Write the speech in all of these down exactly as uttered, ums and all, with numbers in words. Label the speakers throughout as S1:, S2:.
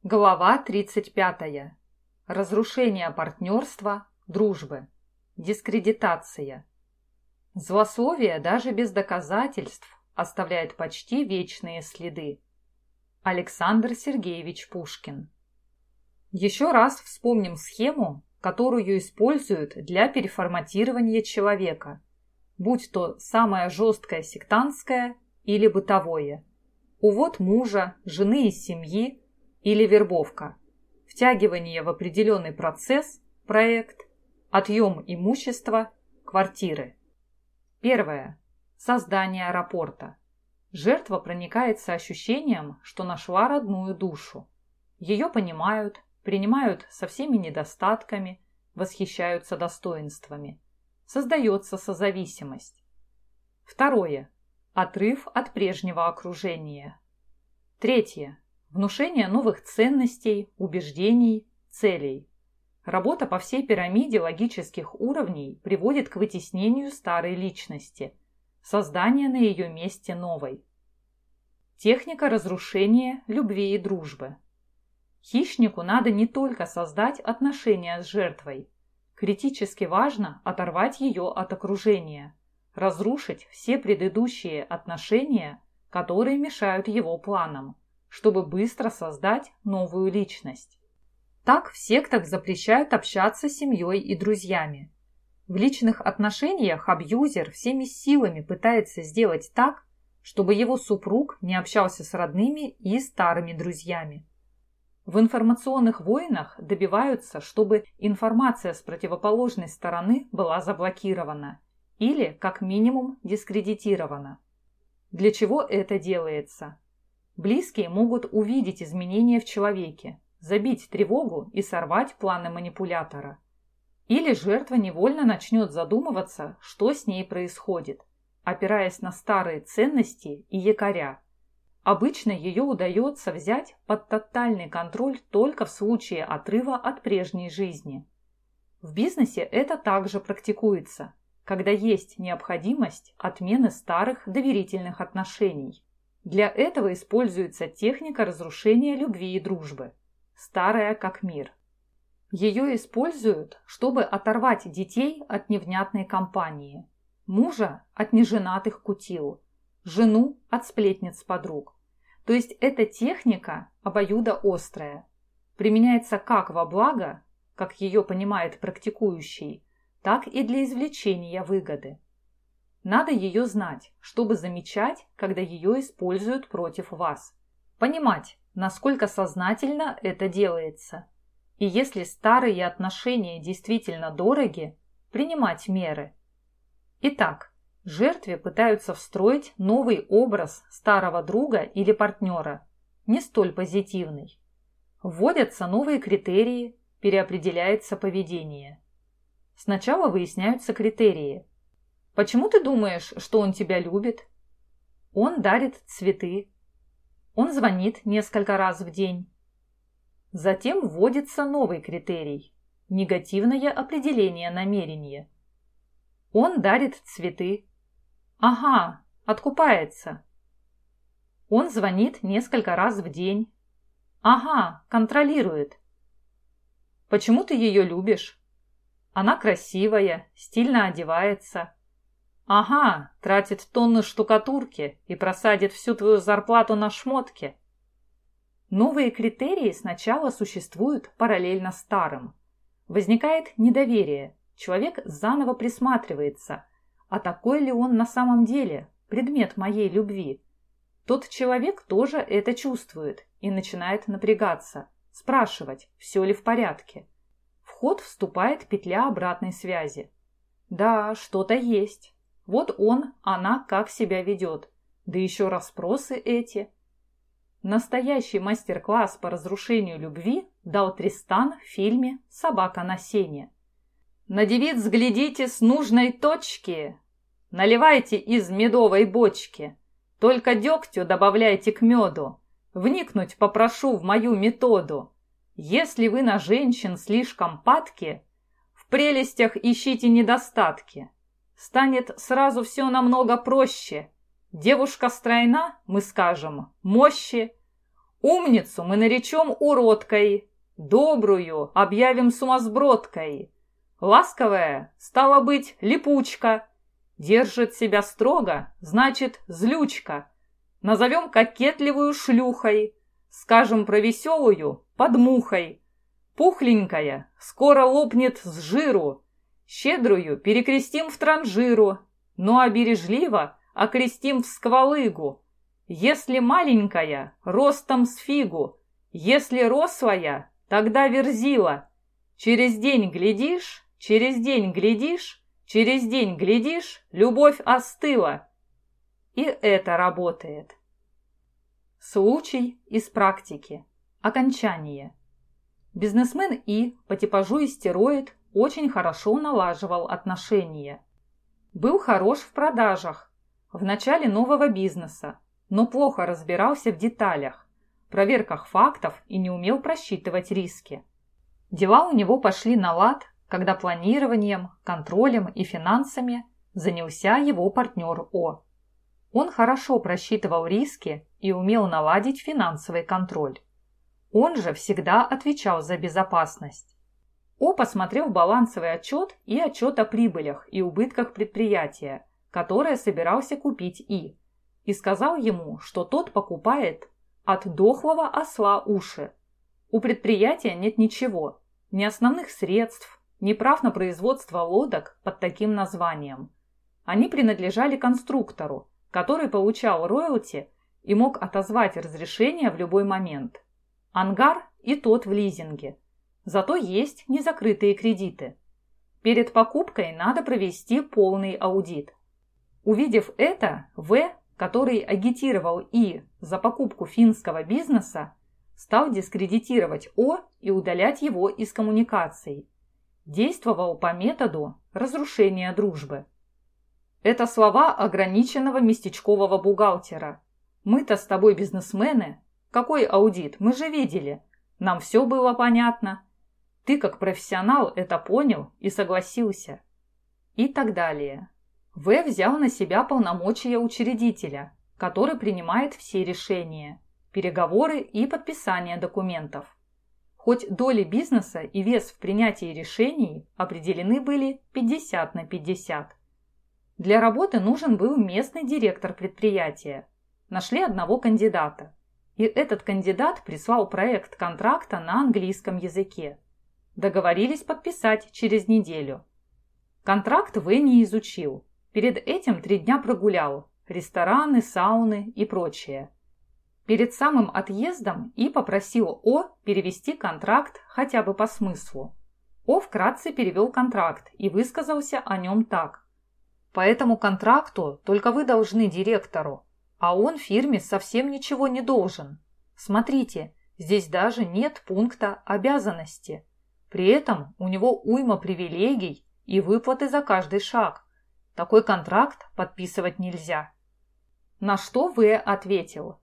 S1: Глава тридцать пятая. Разрушение партнерства, дружбы. Дискредитация. Злословие даже без доказательств оставляет почти вечные следы. Александр Сергеевич Пушкин. Еще раз вспомним схему, которую используют для переформатирования человека, будь то самое жесткое сектантское или бытовое. Увод мужа, жены из семьи, или вербовка, втягивание в определенный процесс, проект, отъем имущества, квартиры. Первое. Создание рапорта. Жертва проникается ощущением, что нашла родную душу. Ее понимают, принимают со всеми недостатками, восхищаются достоинствами. Создается созависимость. Второе. Отрыв от прежнего окружения. Третье. Внушение новых ценностей, убеждений, целей. Работа по всей пирамиде логических уровней приводит к вытеснению старой личности, созданию на ее месте новой. Техника разрушения любви и дружбы. Хищнику надо не только создать отношения с жертвой. Критически важно оторвать ее от окружения, разрушить все предыдущие отношения, которые мешают его планам, чтобы быстро создать новую личность. Так в сектах запрещают общаться с семьей и друзьями. В личных отношениях абьюзер всеми силами пытается сделать так, чтобы его супруг не общался с родными и старыми друзьями. В информационных войнах добиваются, чтобы информация с противоположной стороны была заблокирована или, как минимум, дискредитирована. Для чего это делается? Близкие могут увидеть изменения в человеке, забить тревогу и сорвать планы манипулятора. Или жертва невольно начнет задумываться, что с ней происходит, опираясь на старые ценности и якоря. Обычно ее удается взять под тотальный контроль только в случае отрыва от прежней жизни. В бизнесе это также практикуется, когда есть необходимость отмены старых доверительных отношений. Для этого используется техника разрушения любви и дружбы, старая как мир. Ее используют, чтобы оторвать детей от невнятной компании, мужа от неженатых кутил, жену от сплетниц подруг. То есть эта техника обоюдоострая, применяется как во благо, как ее понимает практикующий, так и для извлечения выгоды. Надо ее знать, чтобы замечать, когда ее используют против вас. Понимать, насколько сознательно это делается. И если старые отношения действительно дороги, принимать меры. Итак, жертве пытаются встроить новый образ старого друга или партнера, не столь позитивный. Вводятся новые критерии, переопределяется поведение. Сначала выясняются критерии. Почему ты думаешь, что он тебя любит? Он дарит цветы. Он звонит несколько раз в день. Затем вводится новый критерий – негативное определение намерения. Он дарит цветы. Ага, откупается. Он звонит несколько раз в день. Ага, контролирует. Почему ты ее любишь? Она красивая, стильно одевается. Ага, тратит тонны штукатурки и просадит всю твою зарплату на шмотки. Новые критерии сначала существуют параллельно старым. Возникает недоверие, человек заново присматривается, а такой ли он на самом деле, предмет моей любви? Тот человек тоже это чувствует и начинает напрягаться, спрашивать, все ли в порядке. В ход вступает петля обратной связи. Да, что-то есть. Вот он, она как себя ведет. Да еще расспросы эти. Настоящий мастер-класс по разрушению любви дал Тристан в фильме «Собака на сене». На девиц глядите с нужной точки. Наливайте из медовой бочки. Только дегтю добавляйте к меду. Вникнуть попрошу в мою методу. Если вы на женщин слишком падки, в прелестях ищите недостатки. Станет сразу все намного проще. Девушка стройна, мы скажем, мощи. Умницу мы наречем уродкой, добрую объявим сумасбродкой. Ласковая, стало быть, липучка, держит себя строго, значит, злючка. Назовем кокетливую шлюхой, скажем про веселую под мухой. Пухленькая скоро лопнет с жиру, щедрую перекрестим в транжиру, ну а бережливо окрестим в сквалыгу. Если маленькая, ростом с фигу, если рослая, тогда верзила. Через день глядишь, через день глядишь, через день глядишь, любовь остыла. И это работает. Случай из практики. Окончание. Бизнесмен И по типажу истероид очень хорошо налаживал отношения. Был хорош в продажах, в начале нового бизнеса, но плохо разбирался в деталях, проверках фактов и не умел просчитывать риски. Дела у него пошли на лад, когда планированием, контролем и финансами занялся его партнер О. Он хорошо просчитывал риски и умел наладить финансовый контроль. Он же всегда отвечал за безопасность. О посмотрел балансовый отчет и отчет о прибылях и убытках предприятия, которое собирался купить И, и сказал ему, что тот покупает от дохлого осла уши. У предприятия нет ничего, ни основных средств, ни прав на производство лодок под таким названием. Они принадлежали конструктору, который получал роялти и мог отозвать разрешение в любой момент. Ангар и тот в лизинге. Зато есть незакрытые кредиты. Перед покупкой надо провести полный аудит. Увидев это, В, который агитировал И за покупку финского бизнеса, стал дискредитировать О и удалять его из коммуникаций. Действовал по методу разрушения дружбы. Это слова ограниченного местечкового бухгалтера. Мы-то с тобой бизнесмены. Какой аудит? Мы же видели. Нам все было понятно. Ты как профессионал это понял и согласился. И так далее. В взял на себя полномочия учредителя, который принимает все решения, переговоры и подписание документов. Хоть доли бизнеса и вес в принятии решений определены были пятьдесят на пятьдесят. Для работы нужен был местный директор предприятия. Нашли одного кандидата. И этот кандидат прислал проект контракта на английском языке. Договорились подписать через неделю. Контракт В не изучил. Перед этим три дня прогулял. Рестораны, сауны и прочее. Перед самым отъездом И попросил О перевести контракт хотя бы по смыслу. О вкратце перевел контракт и высказался о нем так. По этому контракту только вы должны директору, а он фирме совсем ничего не должен. Смотрите, здесь даже нет пункта обязанности. При этом у него уйма привилегий и выплаты за каждый шаг. Такой контракт подписывать нельзя. На что В ответил.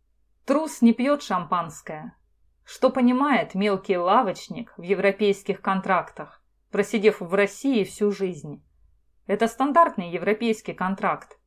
S1: Трус не пьет шампанское. Что понимает мелкий лавочник в европейских контрактах, просидев в России всю жизнь? Это стандартный европейский контракт.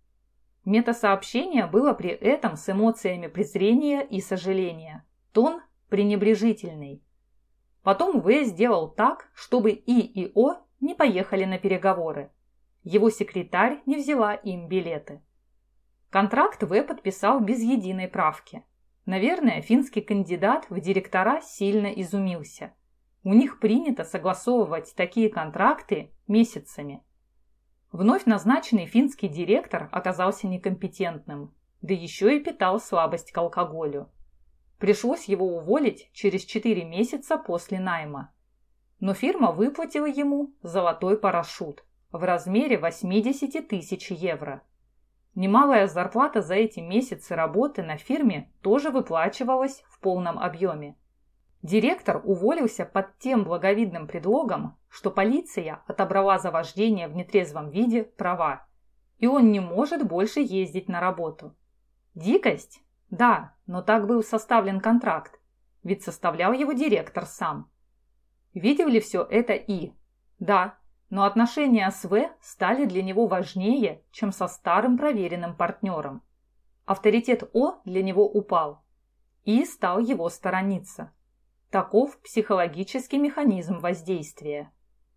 S1: Метасообщение было при этом с эмоциями презрения и сожаления. Тон пренебрежительный. Потом В сделал так, чтобы И и О не поехали на переговоры. Его секретарь не взяла им билеты. Контракт В подписал без единой правки. Наверное, финский кандидат в директора сильно изумился. У них принято согласовывать такие контракты месяцами. Вновь назначенный финский директор оказался некомпетентным, да еще и питал слабость к алкоголю. Пришлось его уволить через четыре месяца после найма. Но фирма выплатила ему золотой парашют в размере восемьдесят тысяч евро. Немалая зарплата за эти месяцы работы на фирме тоже выплачивалась в полном объеме. Директор уволился под тем благовидным предлогом, что полиция отобрала за вождение в нетрезвом виде права, и он не может больше ездить на работу. Дикость? Да, но так был составлен контракт, ведь составлял его директор сам. Видел ли все это И? Да, но отношения с В стали для него важнее, чем со старым проверенным партнером. Авторитет О для него упал. и стал его сторониться. Таков психологический механизм воздействия.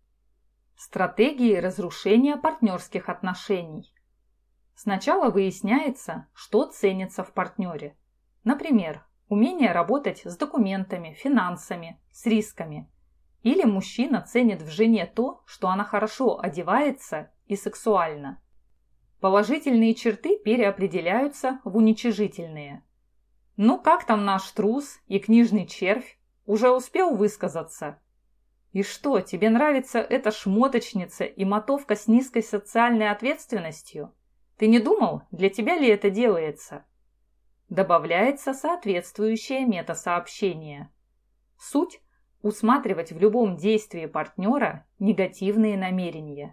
S1: Стратегии разрушения партнерских отношений. Сначала выясняется, что ценится в партнере. Например, умение работать с документами, финансами, с рисками. Или мужчина ценит в жене то, что она хорошо одевается и сексуальна. Положительные черты переопределяются в уничижительные. «Ну как там наш трус и книжный червь? Уже успел высказаться? И что, тебе нравится эта шмоточница и мотовка с низкой социальной ответственностью? Ты не думал, для тебя ли это делается?» Добавляется соответствующее метасообщение. Суть – усматривать в любом действии партнера негативные намерения.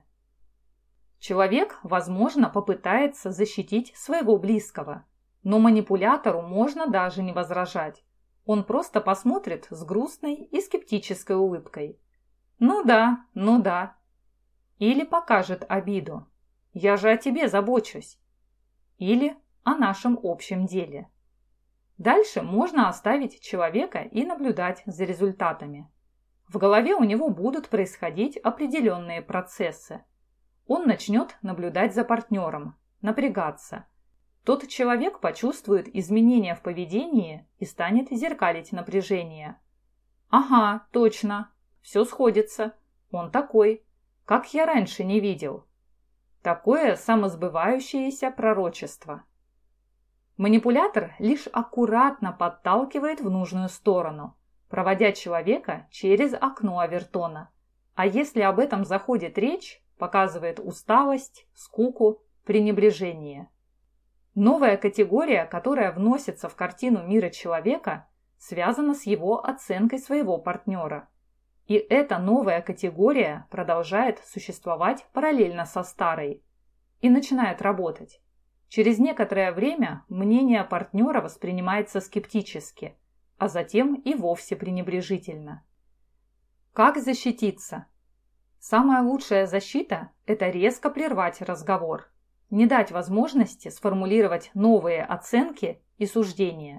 S1: Человек, возможно, попытается защитить своего близкого, но манипулятору можно даже не возражать. Он просто посмотрит с грустной и скептической улыбкой. «Ну да, ну да». Или покажет обиду. «Я же о тебе забочусь». Или о нашем общем деле. Дальше можно оставить человека и наблюдать за результатами. В голове у него будут происходить определенные процессы. Он начнет наблюдать за партнером, напрягаться. Тот человек почувствует изменения в поведении и станет зеркалить напряжение. «Ага, точно, все сходится. Он такой, как я раньше не видел». Такое самосбывающееся пророчество. Манипулятор лишь аккуратно подталкивает в нужную сторону, проводя человека через окно Авертона. А если об этом заходит речь, показывает усталость, скуку, пренебрежение. Новая категория, которая вносится в картину мира человека, связана с его оценкой своего партнера. И эта новая категория продолжает существовать параллельно со старой и начинает работать. Через некоторое время мнение партнера воспринимается скептически, а затем и вовсе пренебрежительно. Как защититься? Самая лучшая защита – это резко прервать разговор, не дать возможности сформулировать новые оценки и суждения.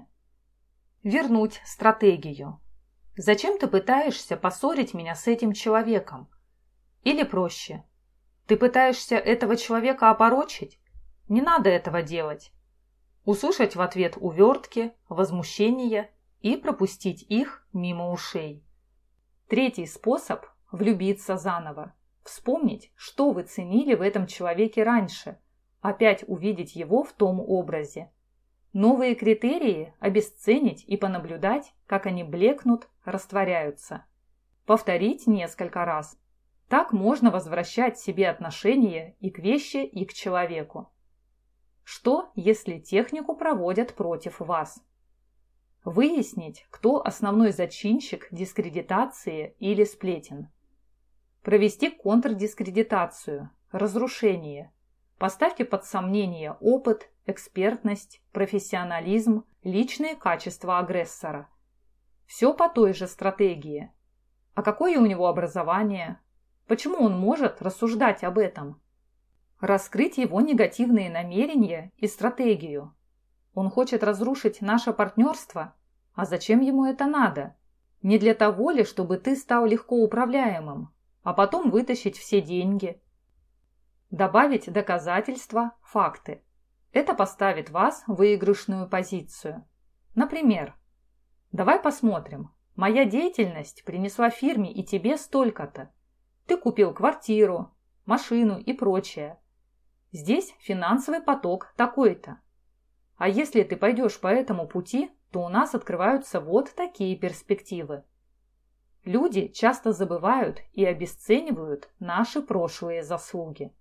S1: Вернуть стратегию. Зачем ты пытаешься поссорить меня с этим человеком? Или проще, ты пытаешься этого человека опорочить? Не надо этого делать. Услышать в ответ увертки, возмущения и пропустить их мимо ушей. Третий способ – влюбиться заново. Вспомнить, что вы ценили в этом человеке раньше, опять увидеть его в том образе. Новые критерии обесценить и понаблюдать, как они блекнут, растворяются. Повторить несколько раз. Так можно возвращать себе отношения и к вещи, и к человеку. Что, если технику проводят против вас? Выяснить, кто основной зачинщик дискредитации или сплетен. Провести контрдискредитацию, разрушение. Поставьте под сомнение опыт, экспертность, профессионализм, личные качества агрессора. Все по той же стратегии. А какое у него образование? Почему он может рассуждать об этом? Раскрыть его негативные намерения и стратегию. Он хочет разрушить наше партнерство? А зачем ему это надо? Не для того ли, чтобы ты стал легко управляемым, а потом вытащить все деньги? Добавить доказательства, факты. Это поставит вас в выигрышную позицию. Например, давай посмотрим. Моя деятельность принесла фирме и тебе столько-то. Ты купил квартиру, машину и прочее. Здесь финансовый поток такой-то. А если ты пойдешь по этому пути, то у нас открываются вот такие перспективы. Люди часто забывают и обесценивают наши прошлые заслуги.